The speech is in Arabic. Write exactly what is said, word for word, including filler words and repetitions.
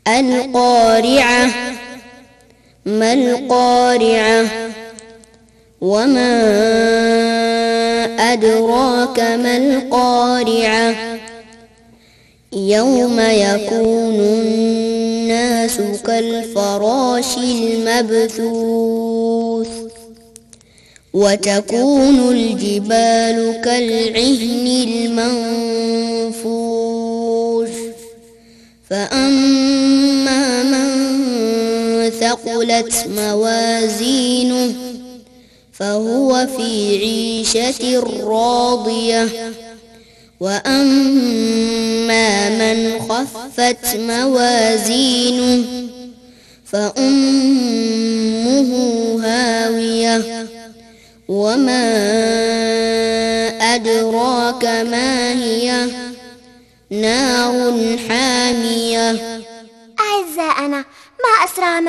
القارعة ما القارعة وما أدراك ما القارعة يوم يكون الناس كالفراش المبثوث وتكون الجبال كالعهن المنفوش فأما من ثقلت موازينه فهو في عيشة راضية وأما من خفت موازينه فأمه هاوية وما أدراك ما هي نار حامية. أعزائنا، ما أسرع